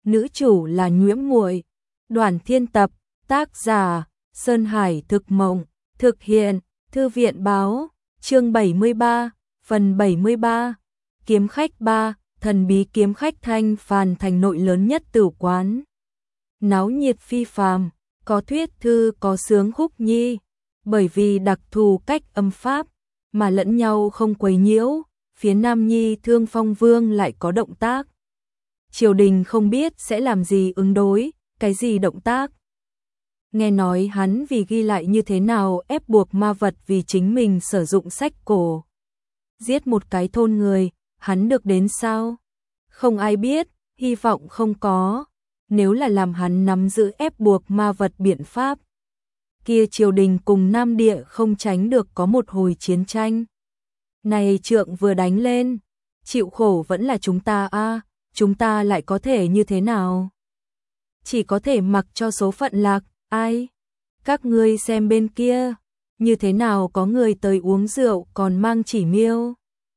nữ chủ là Nhuễm Muội. Đoàn Thiên Tập, tác giả Sơn Hải Thực Mộng, thực hiện Thư viện Báo, chương 73, phần 73. Kiếm khách 3, thần bí kiếm khách Thanh Phàn thành nội lớn nhất tử quán. Náo nhiệt phi phàm, có thuyết thư có sướng khúc nhi, bởi vì đặc thù cách âm pháp mà lẫn nhau không quấy nhiễu, phía Nam Nhi Thương Phong Vương lại có động tác. Triều đình không biết sẽ làm gì ứng đối, cái gì động tác. Nghe nói hắn vì ghi lại như thế nào ép buộc ma vật vì chính mình sử dụng sách cổ. Giết một cái thôn người, hắn được đến sao? Không ai biết, hy vọng không có. Nếu là làm hắn nắm giữ ép buộc ma vật biện pháp, kia triều đình cùng Nam Địa không tránh được có một hồi chiến tranh. Này trượng vừa đánh lên, chịu khổ vẫn là chúng ta a, chúng ta lại có thể như thế nào? Chỉ có thể mặc cho số phận lạc, ai? Các ngươi xem bên kia, như thế nào có người tới uống rượu còn mang chỉ miêu.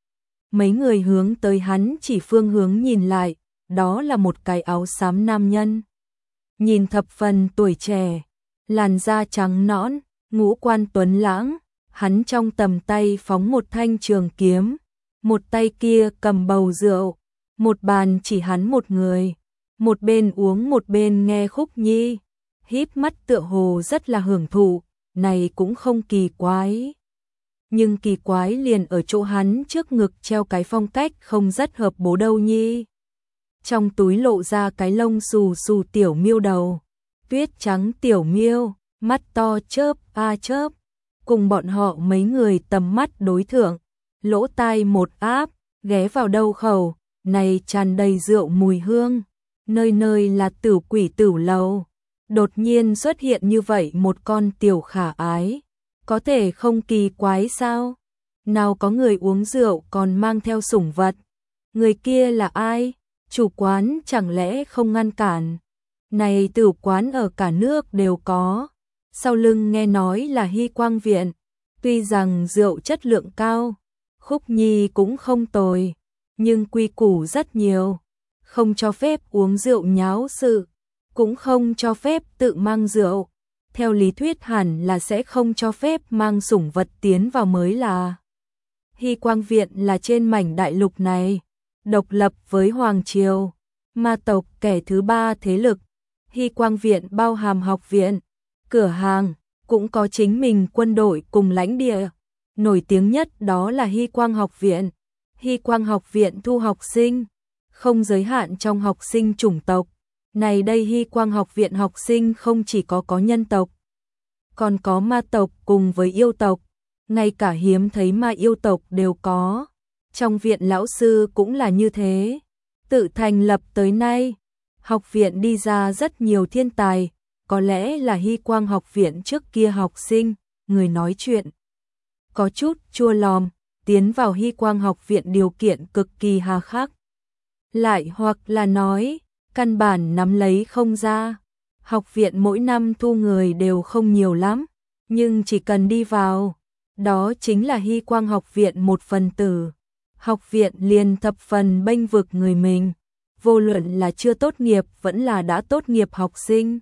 Mấy người hướng tới hắn chỉ phương hướng nhìn lại, đó là một cái áo xám nam nhân. Nhìn thập phần tuổi trẻ, làn da trắng nõn, ngũ quan tuấn lãng, hắn trong tầm tay phóng một thanh trường kiếm, một tay kia cầm bầu rượu, một bàn chỉ hắn một người, một bên uống một bên nghe khúc nhi, híp mắt tựa hồ rất là hưởng thụ, này cũng không kỳ quái. Nhưng kỳ quái liền ở chỗ hắn trước ngực treo cái phong cách không rất hợp bố đâu nhi. Trong túi lộ ra cái lông xù xù tiểu miêu đầu, tuyết trắng tiểu miêu, mắt to chớp a chớp, cùng bọn họ mấy người tầm mắt đối thượng, lỗ tai một áp, ghé vào đầu khẩu, này tràn đầy rượu mùi hương, nơi nơi là tửu quỷ tửu lầu. Đột nhiên xuất hiện như vậy một con tiểu khả ái, có thể không kỳ quái sao? Nào có người uống rượu còn mang theo sủng vật, người kia là ai? Chủ quán chẳng lẽ không ngăn cản? Này tử quán ở cả nước đều có, sau lưng nghe nói là Hy Quang Viện, tuy rằng rượu chất lượng cao, khúc nhi cũng không tồi, nhưng quy củ rất nhiều, không cho phép uống rượu nháo sự, cũng không cho phép tự mang rượu, theo lý thuyết hẳn là sẽ không cho phép mang sủng vật tiến vào mới là. Hy Quang Viện là trên mảnh đại lục này, độc lập với Hoàng Triều, ma tộc kẻ thứ ba thế lực. Hy Quang Viện bao hàm học viện, cửa hàng, cũng có chính mình quân đội cùng lãnh địa. Nổi tiếng nhất đó là Hy Quang Học Viện. Hy Quang Học Viện thu học sinh, không giới hạn trong học sinh chủng tộc. Này đây Hy Quang Học Viện học sinh không chỉ có nhân tộc, còn có ma tộc cùng với yêu tộc, ngay cả hiếm thấy ma yêu tộc đều có. Trong viện lão sư cũng là như thế. Tự thành lập tới nay, học viện đi ra rất nhiều thiên tài, có lẽ là Hy Quang Học Viện trước kia học sinh, người nói chuyện có chút chua lòm, tiến vào Hy Quang Học Viện điều kiện cực kỳ hà khắc. Lại hoặc là nói, căn bản nắm lấy không ra. Học viện mỗi năm thu người đều không nhiều lắm, nhưng chỉ cần đi vào, đó chính là Hy Quang Học Viện một phần tử. Học viện liền thập phần bênh vực người mình, vô luận là chưa tốt nghiệp vẫn là đã tốt nghiệp học sinh.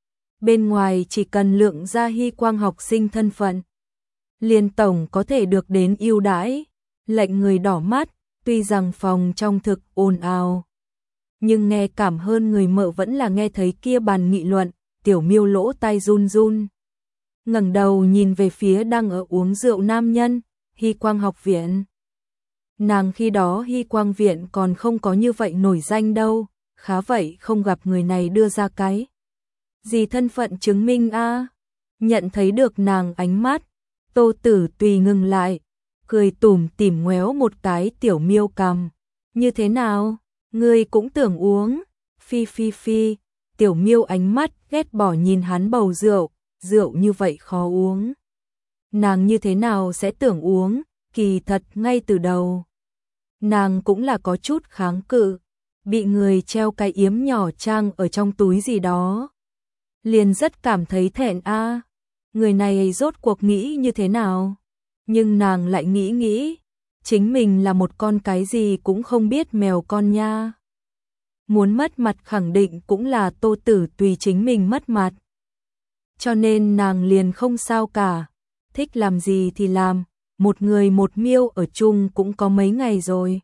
Bên ngoài chỉ cần lượng ra Hy Quang học sinh thân phận, liền tổng có thể được đến ưu đãi, lệnh người đỏ mắt, tuy rằng phòng trong thực ồn ào. Nhưng nghe cảm hơn người mợ vẫn là nghe thấy kia bàn nghị luận, tiểu miêu lỗ tai run run. Ngẩng đầu nhìn về phía đang ở uống rượu nam nhân, Hy Quang Học Viện. Nàng khi đó Hy Quang Viện còn không có như vậy nổi danh đâu, khá vậy không gặp người này đưa ra cái gì thân phận chứng minh a. Nhận thấy được nàng ánh mắt, Tô Tử tùy ngừng lại, cười tủm tỉm ngoéo một cái tiểu miêu cằm. Như thế nào, ngươi cũng tưởng uống? Phi phi phi, tiểu miêu ánh mắt ghét bỏ nhìn hắn bầu rượu, rượu như vậy khó uống. Nàng như thế nào sẽ tưởng uống, kỳ thật ngay từ đầu. Nàng cũng là có chút kháng cự, bị người treo cái yếm nhỏ trang ở trong túi gì đó. Liền rất cảm thấy thẹn a. Người này rốt cuộc nghĩ như thế nào? Nhưng nàng lại nghĩ, chính mình là một con cái gì cũng không biết mèo con nha. muốn mất mặt khẳng định cũng là Tô Tử Tùy chính mình mất mặt. Cho nên nàng liền không sao cả, thích làm gì thì làm, một người một miêu ở chung cũng có mấy ngày rồi.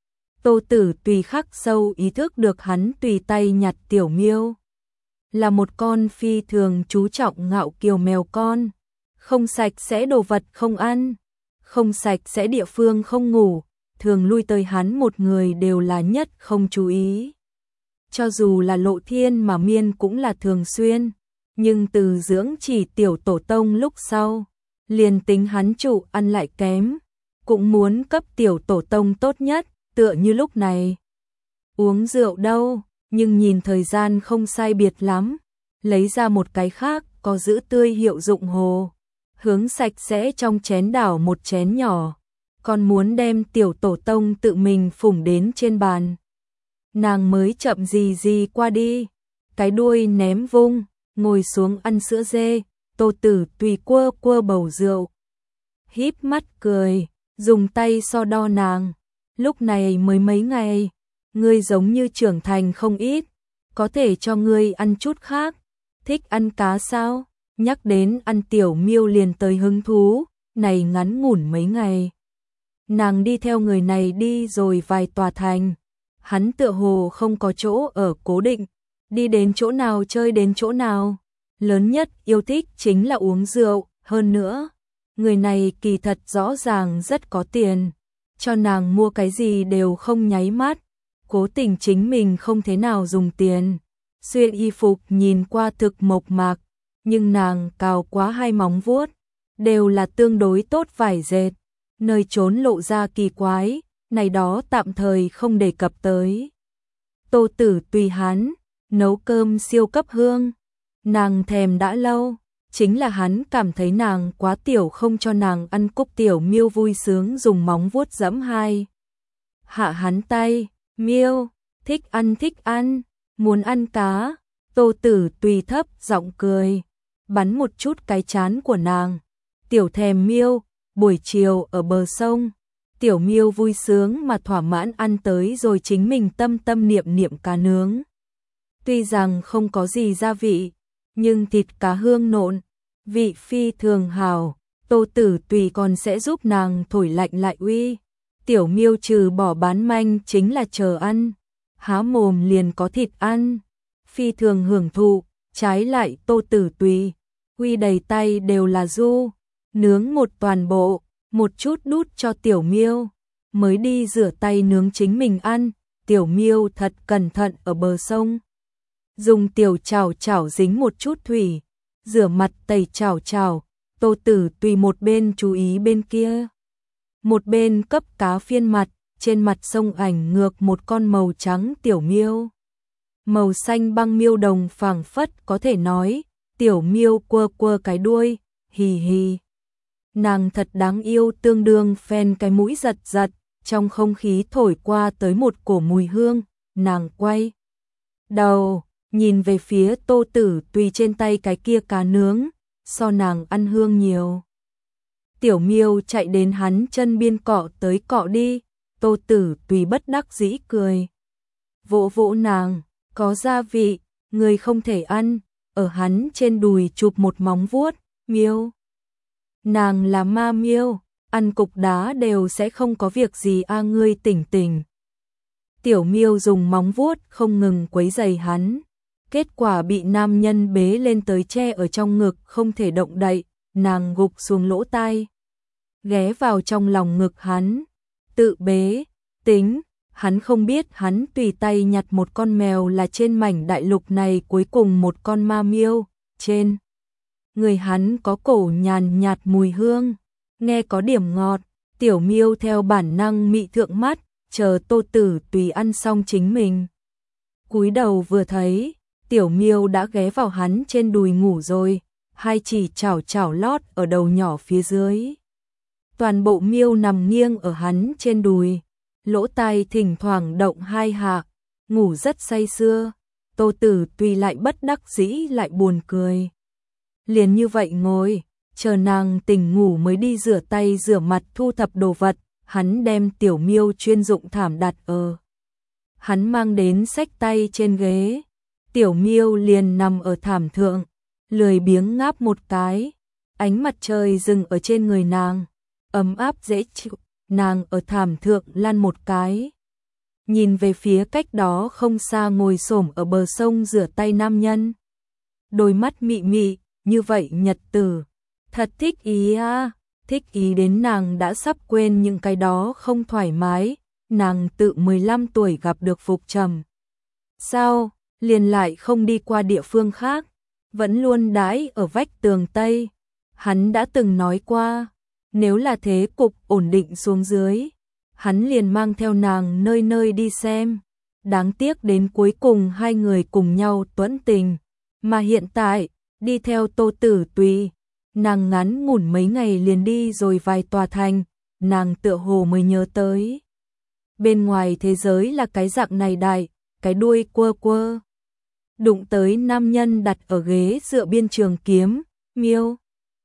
Tô Tử Tùy khắc sâu ý thức được hắn tùy tay nhặt tiểu miêu. Là một con phi thường chú trọng ngạo kiều mèo con, không sạch sẽ đồ vật không ăn, không sạch sẽ địa phương không ngủ, thường lui tới hắn một người đều là nhất không chú ý. Cho dù là Lộ Thiên mà miên cũng là thường xuyên, nhưng từ dưỡng chỉ tiểu tổ tông lúc sau, liền tính hắn chủ ăn lại kém, cũng muốn cấp tiểu tổ tông tốt nhất, tựa như lúc này. Uống rượu đâu, nhưng nhìn thời gian không sai biệt lắm, lấy ra một cái khác có giữ tươi hiệu dụng hồ, hướng sạch sẽ trong chén đảo một chén nhỏ, còn muốn đem tiểu tổ tông tự mình phủng đến trên bàn. Nàng mới chậm gì gì qua đi, cái đuôi ném vung, ngồi xuống ăn sữa dê. Tô Tử Tùy quơ quơ bầu rượu, híp mắt cười, dùng tay so đo nàng. Lúc này mới mấy ngày, ngươi giống như trưởng thành không ít, có thể cho ngươi ăn chút khác. Thích ăn cá sao? Nhắc đến ăn tiểu miêu liền tới hứng thú, này ngắn ngủn mấy ngày. Nàng đi theo người này đi rồi vài tòa thành, hắn tựa hồ không có chỗ ở cố định, đi đến chỗ nào chơi đến chỗ nào. Lớn nhất yêu thích chính là uống rượu, hơn nữa, người này kỳ thật rõ ràng rất có tiền, cho nàng mua cái gì đều không nháy mắt, cố tình chính mình không thế nào dùng tiền. Xuyên y phục nhìn qua thực mộc mạc, nhưng nàng cào quá hai móng vuốt, đều là tương đối tốt vải dệt, nơi trốn lộ ra kỳ quái, này đó tạm thời không đề cập tới. Tô Tử Tùy hắn, nấu cơm siêu cấp hương, nàng thèm đã lâu, chính là hắn cảm thấy nàng quá tiểu không cho nàng ăn cúc tiểu miêu vui sướng dùng móng vuốt giẫm hai. Hạ hắn tay, miêu, thích ăn, muốn ăn cá. Tô Tử Tùy thấp giọng cười, bắn một chút cái trán của nàng. Tiểu thèm miêu, buổi chiều ở bờ sông, tiểu miêu vui sướng mà thỏa mãn ăn tới rồi chính mình tâm tâm niệm niệm cá nướng. Tuy rằng không có gì gia vị, nhưng thịt cá hương nộn, vị phi thường hảo. Tô Tử Tùy còn sẽ giúp nàng thổi lạnh lại uy. Tiểu miêu trừ bỏ bán manh chính là chờ ăn, há mồm liền có thịt ăn, phi thường hưởng thụ. Trái lại Tô Tử Tùy, uy đầy tay đều là du, nướng một toàn bộ, một chút đút cho tiểu miêu, mới đi rửa tay nướng chính mình ăn. Tiểu miêu thật cẩn thận ở bờ sông, dùng tiểu chảo chảo dính một chút thủy, rửa mặt tẩy chảo chảo. Tô Tử Tùy một bên chú ý bên kia, một bên cấp cá phiên mặt. Trên mặt sông ảnh ngược một con màu trắng tiểu miêu, màu xanh băng miêu đồng phảng phất có thể nói. Tiểu miêu quơ quơ cái đuôi, hì hì. Nàng thật đáng yêu, tương đương phen cái mũi giật giật, trong không khí thổi qua tới một cổ mùi hương. Nàng quay đầu, nhìn về phía Tô Tử Tùy trên tay cái kia cá nướng, so nàng ăn hương nhiều. Tiểu miêu chạy đến hắn chân biên cọ tới cọ đi. Tô Tử Tùy bất đắc dĩ cười, vỗ vỗ nàng, có gia vị, người không thể ăn. Ở hắn trên đùi chụp một móng vuốt, miêu. Nàng là ma miêu, ăn cục đá đều sẽ không có việc gì a, ngươi tỉnh tỉnh. Tiểu miêu dùng móng vuốt không ngừng quấy rầy hắn, kết quả bị nam nhân bế lên tới che ở trong ngực không thể động đậy. Nàng gục xuống lỗ tai, ghé vào trong lòng ngực hắn, tự bế. Tính, hắn không biết hắn tùy tay nhặt một con mèo là trên mảnh đại lục này cuối cùng một con ma miêu. Trên người hắn có cổ nhàn nhạt mùi hương, nghe có điểm ngọt. Tiểu miêu theo bản năng mị thượng mắt, chờ Tô Tử Tùy ăn xong chính mình cúi đầu vừa thấy, tiểu miêu đã ghé vào hắn trên đùi ngủ rồi, hai chỉ chảo chảo lót ở đầu nhỏ phía dưới. Toàn bộ miêu nằm nghiêng ở hắn trên đùi, lỗ tai thỉnh thoảng động hai hạ, ngủ rất say sưa. Tô Tử Tùy lại bất đắc dĩ lại buồn cười. Liền như vậy ngồi, chờ nàng tỉnh ngủ mới đi rửa tay rửa mặt thu thập đồ vật. Hắn đem tiểu miêu chuyên dụng thảm đặt ở hắn mang đến xách tay trên ghế. Tiểu Miêu liền nằm ở thảm thượng, lười biếng ngáp một cái. Ánh mặt trời dừng ở trên người nàng, ấm áp dễ chịu. Nàng ở thảm thượng lăn một cái, nhìn về phía cách đó không xa ngồi xổm ở bờ sông rửa tay nam nhân. Đôi mắt mị mị, như vậy nhật tử, thật thích ý à, thích ý đến nàng đã sắp quên những cái đó không thoải mái. Nàng tự 15 tuổi gặp được Phục Trầm, sao liền lại không đi qua địa phương khác, vẫn luôn đãi ở vách tường Tây. Hắn đã từng nói qua, nếu là thế cục ổn định xuống dưới, hắn liền mang theo nàng nơi nơi đi xem. Đáng tiếc đến cuối cùng hai người cùng nhau tuẫn tình, mà hiện tại, đi theo Tô Tử Tùy, nàng ngắn ngủn mấy ngày liền đi rồi vài tòa thành, nàng tựa hồ mới nhớ tới. Bên ngoài thế giới là cái dạng này đại, cái đuôi quơ quơ. Đụng tới nam nhân đặt ở ghế dựa biên trường kiếm, Miêu.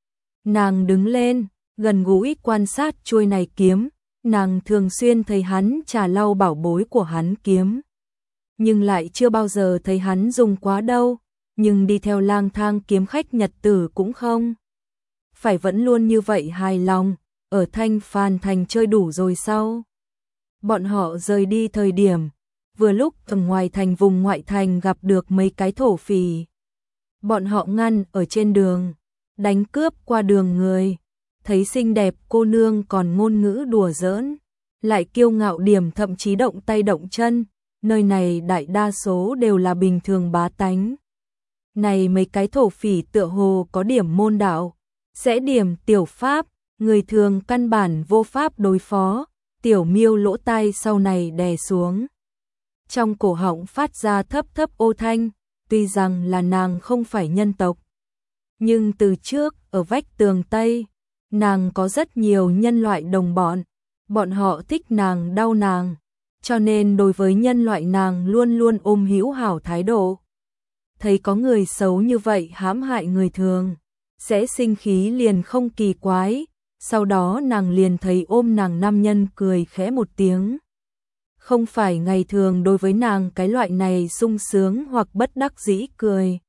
Nàng đứng lên, gần gũi quan sát chuôi này kiếm, nàng thường xuyên thấy hắn trà lau bảo bối của hắn kiếm. Nhưng lại chưa bao giờ thấy hắn dùng quá đâu, nhưng đi theo lang thang kiếm khách nhật tử cũng không. Phải vẫn luôn như vậy hài lòng, ở Thanh Phàn Thành chơi đủ rồi sao? Bọn họ rời đi thời điểm, vừa lúc ở ngoài thành vùng ngoại thành gặp được mấy cái thổ phỉ. Bọn họ ngăn ở trên đường, đánh cướp qua đường người. Thấy xinh đẹp cô nương còn ngôn ngữ đùa giỡn, lại kiêu ngạo điểm thậm chí động tay động chân, nơi này đại đa số đều là bình thường bá tánh. Này mấy cái thổ phỉ tựa hồ có điểm môn đạo, sẽ điểm tiểu pháp, người thường căn bản vô pháp đối phó. Tiểu Miêu lỗ tai sau này đè xuống, trong cổ họng phát ra thấp thấp ô thanh, tuy rằng là nàng không phải nhân tộc, nhưng từ trước ở vách tường Tây, nàng có rất nhiều nhân loại đồng bọn, bọn họ thích nàng đau nàng, cho nên đối với nhân loại nàng luôn luôn ôm hữu hảo thái độ. Thấy có người xấu như vậy hãm hại người thường, sẽ sinh khí liền không kỳ quái. Sau đó nàng liền thấy ôm nàng nam nhân cười khẽ một tiếng. Không phải ngày thường đối với nàng cái loại này sung sướng hoặc bất đắc dĩ cười,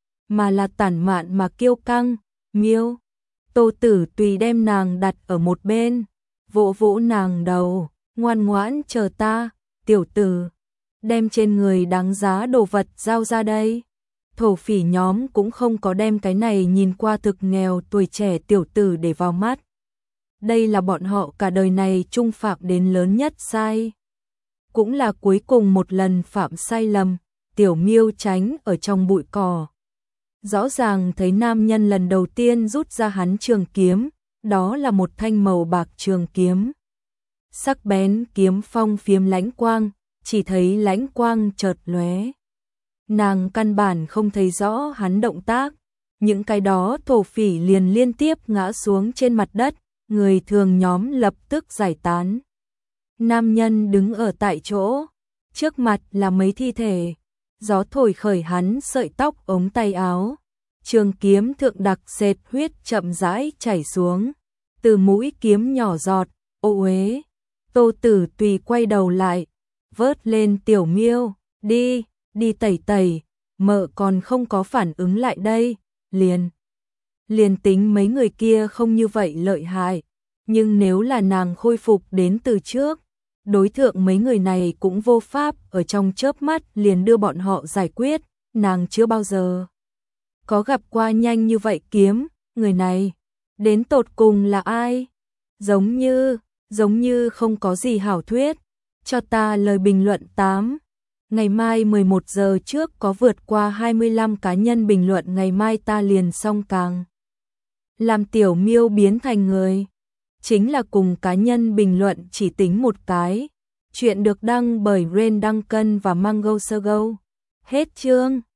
mà là tản mạn mà kiêu căng. Miêu. Tô Tử Tùy đem nàng đặt ở một bên, vỗ vỗ nàng đầu, ngoan ngoãn chờ ta, tiểu tử, đem trên người đáng giá đồ vật giao ra đây. Thổ phỉ nhóm cũng không có đem cái này nhìn qua thực nghèo tuổi trẻ tiểu tử để vào mắt. Đây là bọn họ cả đời này trung phạm đến lớn nhất sai. Cũng là cuối cùng một lần phạm sai lầm. Tiểu Miêu tránh ở trong bụi cỏ. Rõ ràng thấy nam nhân lần đầu tiên rút ra hắn trường kiếm, đó là một thanh màu bạc trường kiếm. Sắc bén kiếm phong phiếm lãnh quang, chỉ thấy lãnh quang chợt lóe. Nàng căn bản không thấy rõ hắn động tác, những cái đó thổ phỉ liền liên tiếp ngã xuống trên mặt đất, người thường nhóm lập tức giải tán. Nam nhân đứng ở tại chỗ, trước mặt là mấy thi thể, gió thổi khởi hắn sợi tóc ống tay áo, trường kiếm thượng đặc sệt huyết chậm rãi chảy xuống, từ mũi kiếm nhỏ giọt, ô uế. Tô Tử Tùy quay đầu lại, vớt lên Tiểu Miêu, đi, đi tẩy tẩy, mợ còn không có phản ứng lại đây, liền tính mấy người kia không như vậy lợi hại, nhưng nếu là nàng khôi phục đến từ trước, đối thượng mấy người này cũng vô pháp ở trong chớp mắt liền đưa bọn họ giải quyết, nàng chưa bao giờ có gặp qua nhanh như vậy kiếm, người này, đến tột cùng là ai? Giống như không có gì hảo thuyết, cho ta lời bình luận 8. Ngày mai 11 giờ trước có vượt qua 25 cá nhân bình luận ngày mai ta liền xong càng. Làm Tiểu Miêu biến thành người. Chính là cùng cá nhân bình luận chỉ tính một cái. Chuyện được đăng bởi Ren Duncan và Mango Sogo. Hết chương.